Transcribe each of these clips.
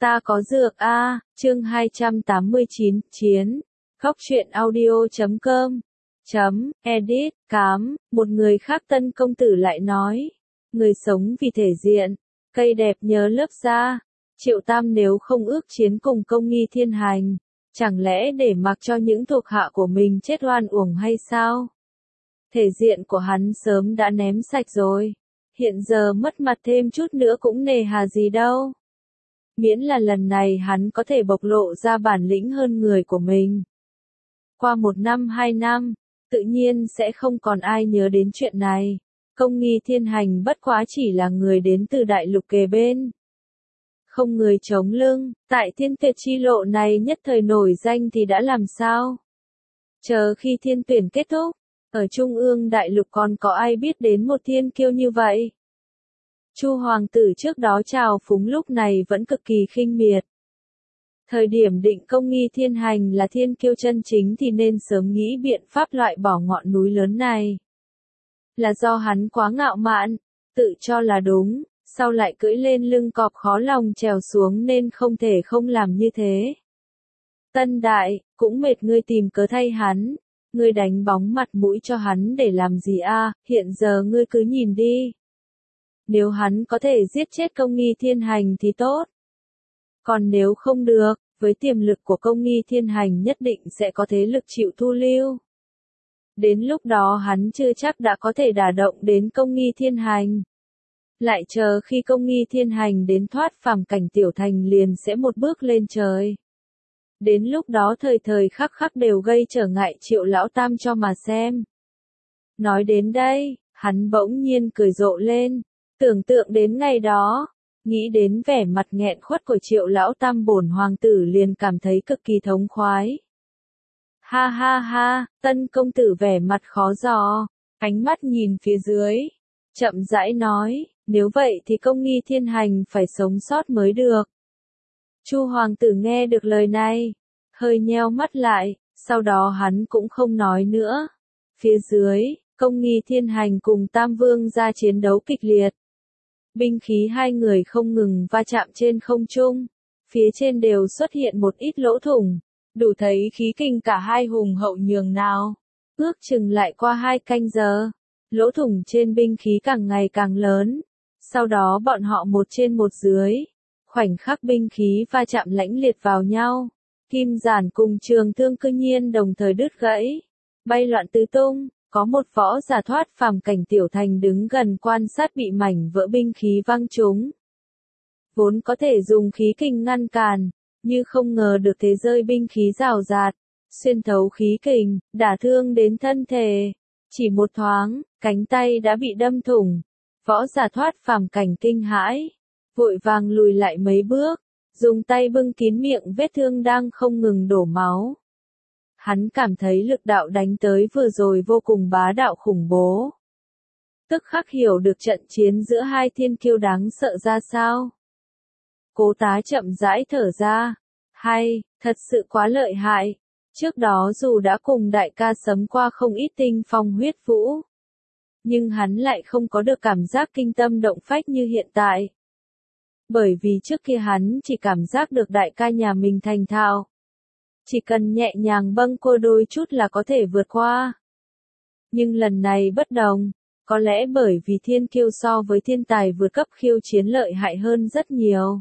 Ta có dược a, chương 289, chiến. Góc truyện audio.com. Edit, cám, một người khác Tân công tử lại nói. Người sống vì thể diện, cây đẹp nhớ lớp da. Triệu Tam nếu không ước chiến cùng công nghi thiên hành, chẳng lẽ để mặc cho những thuộc hạ của mình chết oan uổng hay sao? Thể diện của hắn sớm đã ném sạch rồi, hiện giờ mất mặt thêm chút nữa cũng nề hà gì đâu. Miễn là lần này hắn có thể bộc lộ ra bản lĩnh hơn người của mình. Qua 1 năm 2 năm, tự nhiên sẽ không còn ai nhớ đến chuyện này. Công nghi thiên hành bất quá chỉ là người đến từ đại lục kề bên. Không người chống lưng, tại thiên tuyệt chi lộ này nhất thời nổi danh thì đã làm sao? Chờ khi thiên tuyển kết thúc, ở trung ương đại lục còn có ai biết đến một thiên kiêu như vậy? Chu hoàng tử trước đó chào phúng lúc này vẫn cực kỳ khinh miệt. Thời điểm định công nghi thiên hành là thiên kiêu chân chính thì nên sớm nghĩ biện pháp loại bỏ ngọn núi lớn này. Là do hắn quá ngạo mạn, tự cho là đúng, sau lại cưỡi lên lưng cọp khó lòng trèo xuống nên không thể không làm như thế. Tân đại, cũng mệt ngươi tìm cớ thay hắn, ngươi đánh bóng mặt mũi cho hắn để làm gì a? Hiện giờ ngươi cứ nhìn đi. Nếu hắn có thể giết chết công nghi thiên hành thì tốt. Còn nếu không được, với tiềm lực của công nghi thiên hành nhất định sẽ có thế lực chịu thu lưu. Đến lúc đó hắn chưa chắc đã có thể đả động đến công nghi thiên hành. Lại chờ khi công nghi thiên hành đến thoát phàm cảnh tiểu thành liền sẽ một bước lên trời. Đến lúc đó thời thời khắc khắc đều gây trở ngại Triệu lão tam cho mà xem. Nói đến đây, hắn bỗng nhiên cười rộ lên, tưởng tượng đến ngày đó, nghĩ đến vẻ mặt nghẹn khuất của Triệu lão tam bổn hoàng tử liền cảm thấy cực kỳ thống khoái. Ha ha ha, Tân công tử vẻ mặt khó dò, ánh mắt nhìn phía dưới, chậm rãi nói, nếu vậy thì công nghi thiên hành phải sống sót mới được. Chu hoàng tử nghe được lời này, hơi nheo mắt lại, sau đó hắn cũng không nói nữa. Phía dưới, công nghi thiên hành cùng Tam Vương ra chiến đấu kịch liệt. Binh khí hai người không ngừng va chạm trên không trung, phía trên đều xuất hiện một ít lỗ thủng, đủ thấy khí kinh cả hai hùng hậu nhường nào. Ước chừng lại qua 2 canh giờ, lỗ thủng trên binh khí càng ngày càng lớn, sau đó bọn họ một trên một dưới, khoảnh khắc binh khí va chạm lãnh liệt vào nhau, kim giản cùng trường thương cư nhiên đồng thời đứt gãy, bay loạn tứ tung. Có một võ giả thoát phàm cảnh tiểu thành đứng gần quan sát bị mảnh vỡ binh khí văng trúng. Vốn có thể dùng khí kình ngăn cản, như không ngờ được thế rơi binh khí rào rạt, xuyên thấu khí kình, đả thương đến thân thể. Chỉ một thoáng, cánh tay đã bị đâm thủng. Võ giả thoát phàm cảnh kinh hãi, vội vàng lùi lại mấy bước, dùng tay bưng kín miệng vết thương đang không ngừng đổ máu. Hắn cảm thấy lực đạo đánh tới vừa rồi vô cùng bá đạo khủng bố. Tức khắc hiểu được trận chiến giữa hai thiên kiêu đáng sợ ra sao. Cố Tá chậm rãi thở ra. Hay, thật sự quá lợi hại. Trước đó dù đã cùng đại ca sấm qua không ít tinh phong huyết vũ, nhưng hắn lại không có được cảm giác kinh tâm động phách như hiện tại. Bởi vì trước kia hắn chỉ cảm giác được đại ca nhà mình thành thạo. Chỉ cần nhẹ nhàng bâng cua đôi chút là có thể vượt qua. Nhưng lần này bất đồng, có lẽ bởi vì thiên kiêu so với thiên tài vượt cấp khiêu chiến lợi hại hơn rất nhiều.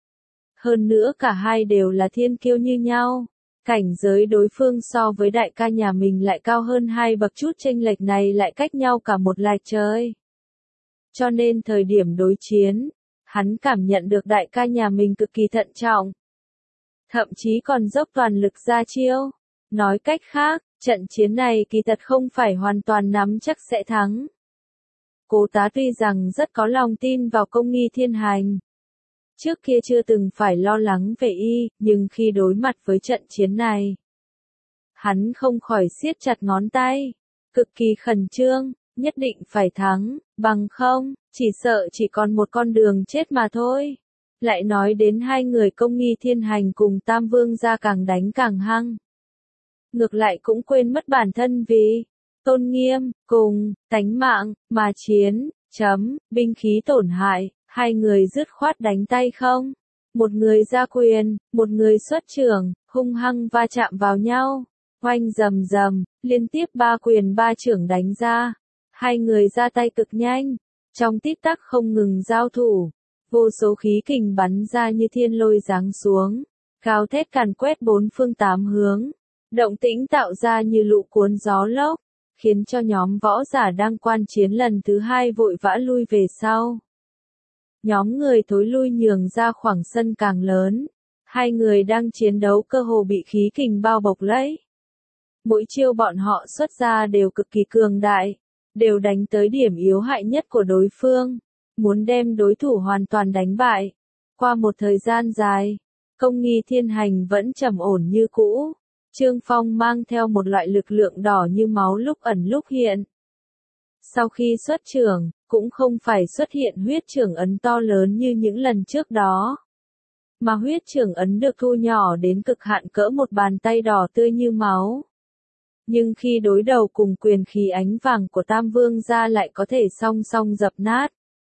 Hơn nữa cả hai đều là thiên kiêu như nhau, cảnh giới đối phương so với đại ca nhà mình lại cao hơn 2 bậc, chút chênh lệch này lại cách nhau cả một lạch trời. Cho nên thời điểm đối chiến, hắn cảm nhận được đại ca nhà mình cực kỳ thận trọng. Thậm chí còn dốc toàn lực ra chiêu. Nói cách khác, trận chiến này kỳ thật không phải hoàn toàn nắm chắc sẽ thắng. Cố Tá tuy rằng rất có lòng tin vào công nghi thiên hành. Trước kia chưa từng phải lo lắng về y, nhưng khi đối mặt với trận chiến này, hắn không khỏi siết chặt ngón tay. Cực kỳ khẩn trương, nhất định phải thắng, bằng không, chỉ sợ chỉ còn một con đường chết mà thôi. Lại nói đến hai người công nghi thiên hành cùng Tam Vương gia càng đánh càng hăng. Ngược lại cũng quên mất bản thân vì tôn nghiêm, cùng tánh mạng, mà chiến, binh khí tổn hại, hai người dứt khoát đánh tay không. Một người ra quyền, một người xuất chưởng, hung hăng va chạm vào nhau. Oanh rầm rầm, liên tiếp 3 quyền 3 chưởng đánh ra. Hai người ra tay cực nhanh, trong tích tắc không ngừng giao thủ. Vô số khí kình bắn ra như thiên lôi giáng xuống, gào thét càn quét bốn phương tám hướng. Động tĩnh tạo ra như lũ cuốn gió lốc, khiến cho nhóm võ giả đang quan chiến lần thứ 2 vội vã lui về sau. Nhóm người thối lui nhường ra khoảng sân càng lớn. Hai người đang chiến đấu cơ hồ bị khí kình bao bọc lấy. Mỗi chiêu bọn họ xuất ra đều cực kỳ cường đại, đều đánh tới điểm yếu hại nhất của đối phương, muốn đem đối thủ hoàn toàn đánh bại. Qua một thời gian dài, công nghi thiên hành vẫn trầm ổn như cũ. Trương Phong mang theo một loại lực lượng đỏ như máu lúc ẩn lúc hiện. Sau khi xuất chưởng, cũng không phải xuất hiện huyết chưởng ấn to lớn như những lần trước đó, mà huyết chưởng ấn được thu nhỏ đến cực hạn cỡ một bàn tay đỏ tươi như máu. Nhưng khi đối đầu cùng quyền khí ánh vàng của Tam Vương gia lại có thể song song dập nát.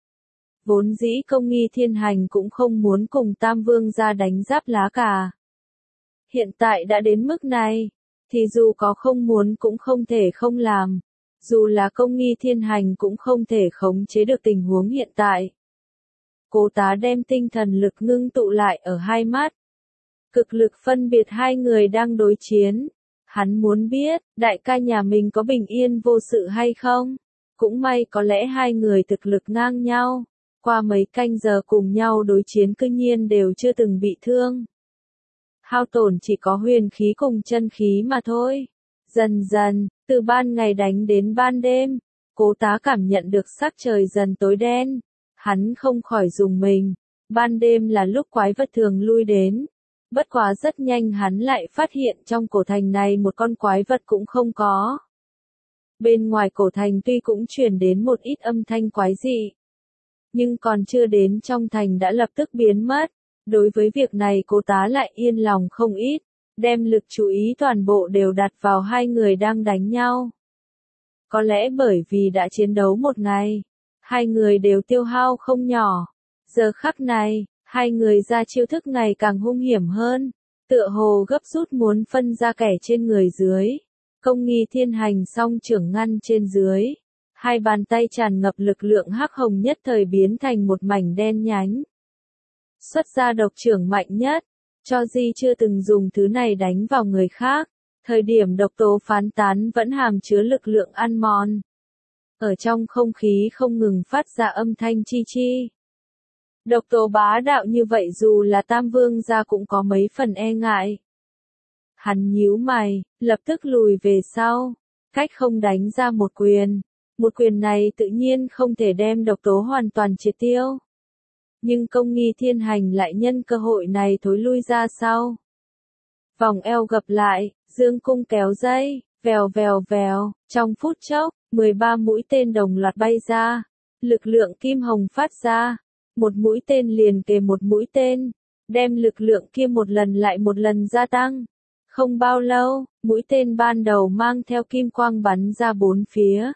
Vốn dĩ công nghi thiên hành cũng không muốn cùng Tam Vương gia đánh giáp lá cả. Hiện tại đã đến mức này, thì dù có không muốn cũng không thể không làm. Dù là công nghi thiên hành cũng không thể khống chế được tình huống hiện tại. Cố Tá đem tinh thần lực ngưng tụ lại ở hai mắt. Cực lực phân biệt hai người đang đối chiến. Hắn muốn biết, đại ca nhà mình có bình yên vô sự hay không? Cũng may có lẽ hai người thực lực ngang nhau. Qua mấy canh giờ cùng nhau đối chiến cư nhiên đều chưa từng bị thương. Hao tổn chỉ có huyền khí cùng chân khí mà thôi. Dần dần, từ ban ngày đánh đến ban đêm, Cố Tá cảm nhận được sắc trời dần tối đen. Hắn không khỏi rùng mình. Ban đêm là lúc quái vật thường lui đến. Bất quá rất nhanh hắn lại phát hiện trong cổ thành này một con quái vật cũng không có. Bên ngoài cổ thành tuy cũng truyền đến một ít âm thanh quái dị, nhưng còn chưa đến trong thành đã lập tức biến mất. Đối với việc này Cố Tá lại yên lòng không ít, đem lực chú ý toàn bộ đều đặt vào hai người đang đánh nhau. Có lẽ bởi vì đã chiến đấu một ngày, hai người đều tiêu hao không nhỏ. Giờ khắc này, hai người ra chiêu thức ngày càng hung hiểm hơn, tựa hồ gấp rút muốn phân ra kẻ trên người dưới. Công nghi thiên hành song chưởng ngăn trên dưới. Hai bàn tay tràn ngập lực lượng hắc hồng nhất thời biến thành một mảnh đen nhánh. Xuất ra độc chưởng mạnh nhất, cho Di chưa từng dùng thứ này đánh vào người khác. Thời điểm độc tố phán tán vẫn hàm chứa lực lượng ăn mòn. Ở trong không khí không ngừng phát ra âm thanh chi chi. Độc tố bá đạo như vậy dù là Tam Vương gia cũng có mấy phần e ngại. Hắn nhíu mày, lập tức lùi về sau, cách không đánh ra một quyền. Một quyền này tự nhiên không thể đem độc tố hoàn toàn triệt tiêu. Nhưng công nghi thiên hành lại nhân cơ hội này thối lui ra sau. Vòng eo gập lại, dương cung kéo dây, vèo vèo vèo, trong phút chốc, 13 mũi tên đồng loạt bay ra. Lực lượng kim hồng phát ra. Một mũi tên liền kề một mũi tên, đem lực lượng kia một lần lại một lần gia tăng. Không bao lâu, mũi tên ban đầu mang theo kim quang bắn ra bốn phía.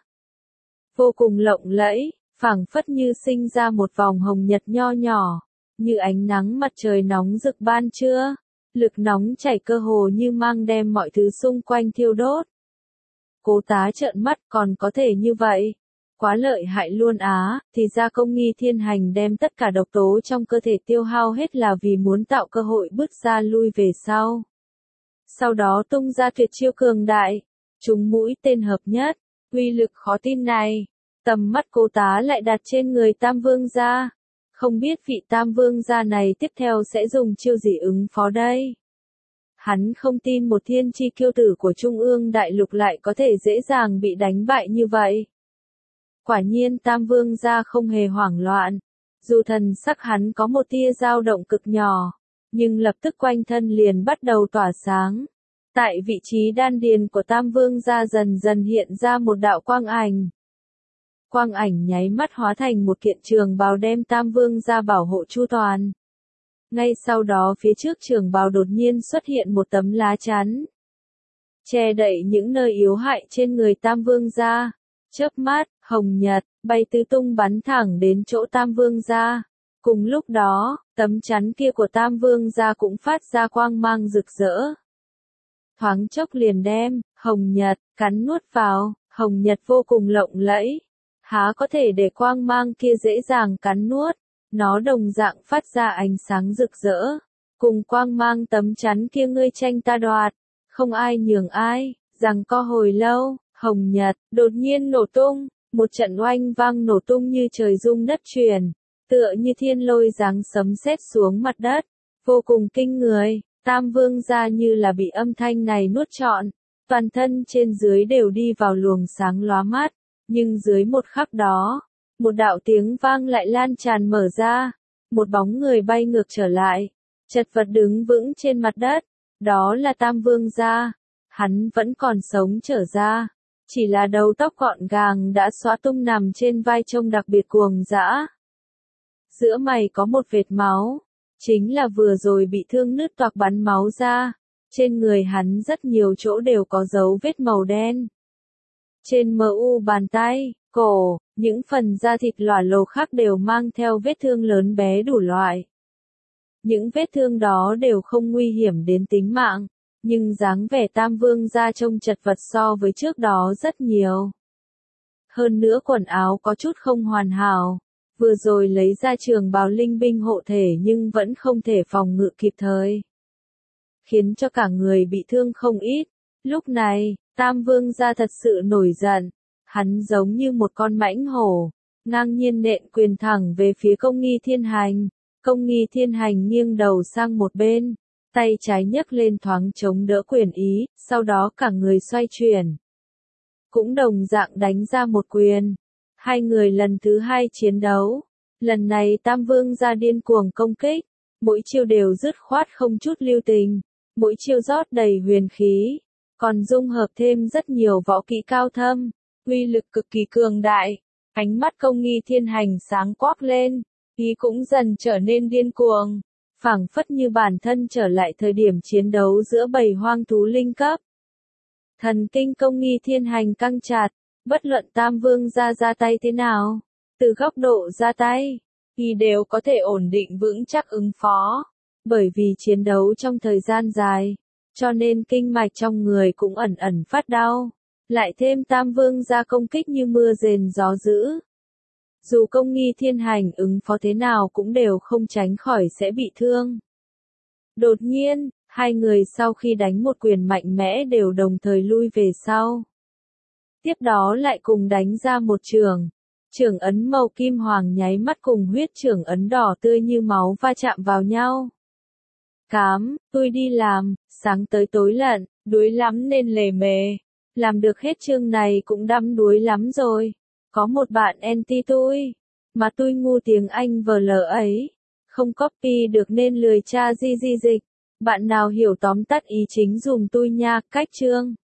Vô cùng lộng lẫy, phảng phất như sinh ra một vòng hồng nhật nho nhỏ, như ánh nắng mặt trời nóng rực ban trưa. Lực nóng chảy cơ hồ như mang đem mọi thứ xung quanh thiêu đốt. Cố Tá trợn mắt, còn có thể như vậy. Quá lợi hại luôn á, thì ra công nghi thiên hành đem tất cả độc tố trong cơ thể tiêu hao hết là vì muốn tạo cơ hội bước ra lui về sau. Sau đó tung ra tuyệt chiêu cường đại, trúng mũi tên hợp nhất, uy lực khó tin này. Tầm mắt Cố Tá lại đặt trên người Tam Vương gia. Không biết vị Tam Vương gia này tiếp theo sẽ dùng chiêu gì ứng phó đây. Hắn không tin một thiên chi kiêu tử của Trung ương đại lục lại có thể dễ dàng bị đánh bại như vậy. Quả nhiên Tam Vương gia không hề hoảng loạn. Dù thần sắc hắn có một tia dao động cực nhỏ, nhưng lập tức quanh thân liền bắt đầu tỏa sáng. Tại vị trí đan điền của Tam Vương gia dần dần hiện ra một đạo quang ảnh. Quang ảnh nháy mắt hóa thành một kiện trường bào đem Tam Vương gia bảo hộ chu toàn. Ngay sau đó phía trước trường bào đột nhiên xuất hiện một tấm lá chắn, che đậy những nơi yếu hại trên người Tam Vương gia. Chớp mắt, hồng nhật bay tứ tung bắn thẳng đến chỗ Tam Vương gia. Cùng lúc đó, tấm chắn kia của Tam Vương gia cũng phát ra quang mang rực rỡ. Thoáng chốc liền đem, hồng nhật, cắn nuốt vào, hồng nhật vô cùng lộng lẫy. Há có thể để quang mang kia dễ dàng cắn nuốt, nó đồng dạng phát ra ánh sáng rực rỡ. Cùng quang mang tấm chắn kia ngươi tranh ta đoạt, không ai nhường ai, giằng co hồi lâu, hồng nhật, đột nhiên nổ tung, một trận oanh vang nổ tung như trời rung đất chuyển, tựa như thiên lôi giáng sấm sét xuống mặt đất, vô cùng kinh người. Tam Vương gia như là bị âm thanh này nuốt trọn, toàn thân trên dưới đều đi vào luồng sáng lóa mắt, nhưng dưới một khắc đó, một đạo tiếng vang lại lan tràn mở ra, một bóng người bay ngược trở lại, chật vật đứng vững trên mặt đất, đó là Tam Vương gia, hắn vẫn còn sống trở ra, chỉ là đầu tóc gọn gàng đã xõa tung nằm trên vai trông đặc biệt cuồng dã. Giữa mày có một vệt máu, chính là vừa rồi bị thương nứt toạc bắn máu ra, trên người hắn rất nhiều chỗ đều có dấu vết màu đen. Trên mu bàn tay, cổ, những phần da thịt lòa lồ khác đều mang theo vết thương lớn bé đủ loại. Những vết thương đó đều không nguy hiểm đến tính mạng, nhưng dáng vẻ Tam Vương gia trông chật vật so với trước đó rất nhiều. Hơn nữa quần áo có chút không hoàn hảo, vừa rồi lấy ra trường bào linh binh hộ thể nhưng vẫn không thể phòng ngự kịp thời, khiến cho cả người bị thương không ít. Lúc này, Tam Vương gia thật sự nổi giận, hắn giống như một con mãnh hổ, ngang nhiên nện quyền thẳng về phía Công Nghi Thiên Hành. Công Nghi Thiên Hành nghiêng đầu sang một bên, tay trái nhấc lên thoáng chống đỡ quyền ý, sau đó cả người xoay chuyển, cũng đồng dạng đánh ra một quyền. Hai người lần thứ hai chiến đấu, lần này Tam Vương gia điên cuồng công kích, mỗi chiêu đều dứt khoát không chút lưu tình, mỗi chiêu rót đầy huyền khí, còn dung hợp thêm rất nhiều võ kỹ cao thâm, uy lực cực kỳ cường đại. Ánh mắt Công Nghi Thiên Hành sáng quắc lên, ý cũng dần trở nên điên cuồng, phảng phất như bản thân trở lại thời điểm chiến đấu giữa bầy hoang thú linh cấp. Thần kinh Công Nghi Thiên Hành căng chặt, bất luận Tam Vương gia ra tay thế nào, từ góc độ ra tay, thì đều có thể ổn định vững chắc ứng phó, bởi vì chiến đấu trong thời gian dài, cho nên kinh mạch trong người cũng ẩn ẩn phát đau, lại thêm Tam Vương gia công kích như mưa rền gió dữ. Dù Công Nghi Thiên Hành ứng phó thế nào cũng đều không tránh khỏi sẽ bị thương. Đột nhiên, hai người sau khi đánh một quyền mạnh mẽ đều đồng thời lui về sau. Tiếp đó lại cùng đánh ra một chưởng. Chưởng ấn màu kim hoàng nháy mắt cùng huyết chưởng ấn đỏ tươi như máu va chạm vào nhau. Cám, tôi đi làm, sáng tới tối lận, đuối lắm nên lề mề. Làm được hết chương này cũng đắm đuối lắm rồi. Có một bạn anti tôi, mà tôi ngu tiếng Anh vờ lờ ấy, không copy được nên lười tra di dịch. Bạn nào hiểu tóm tắt ý chính dùm tôi nha, cách chương.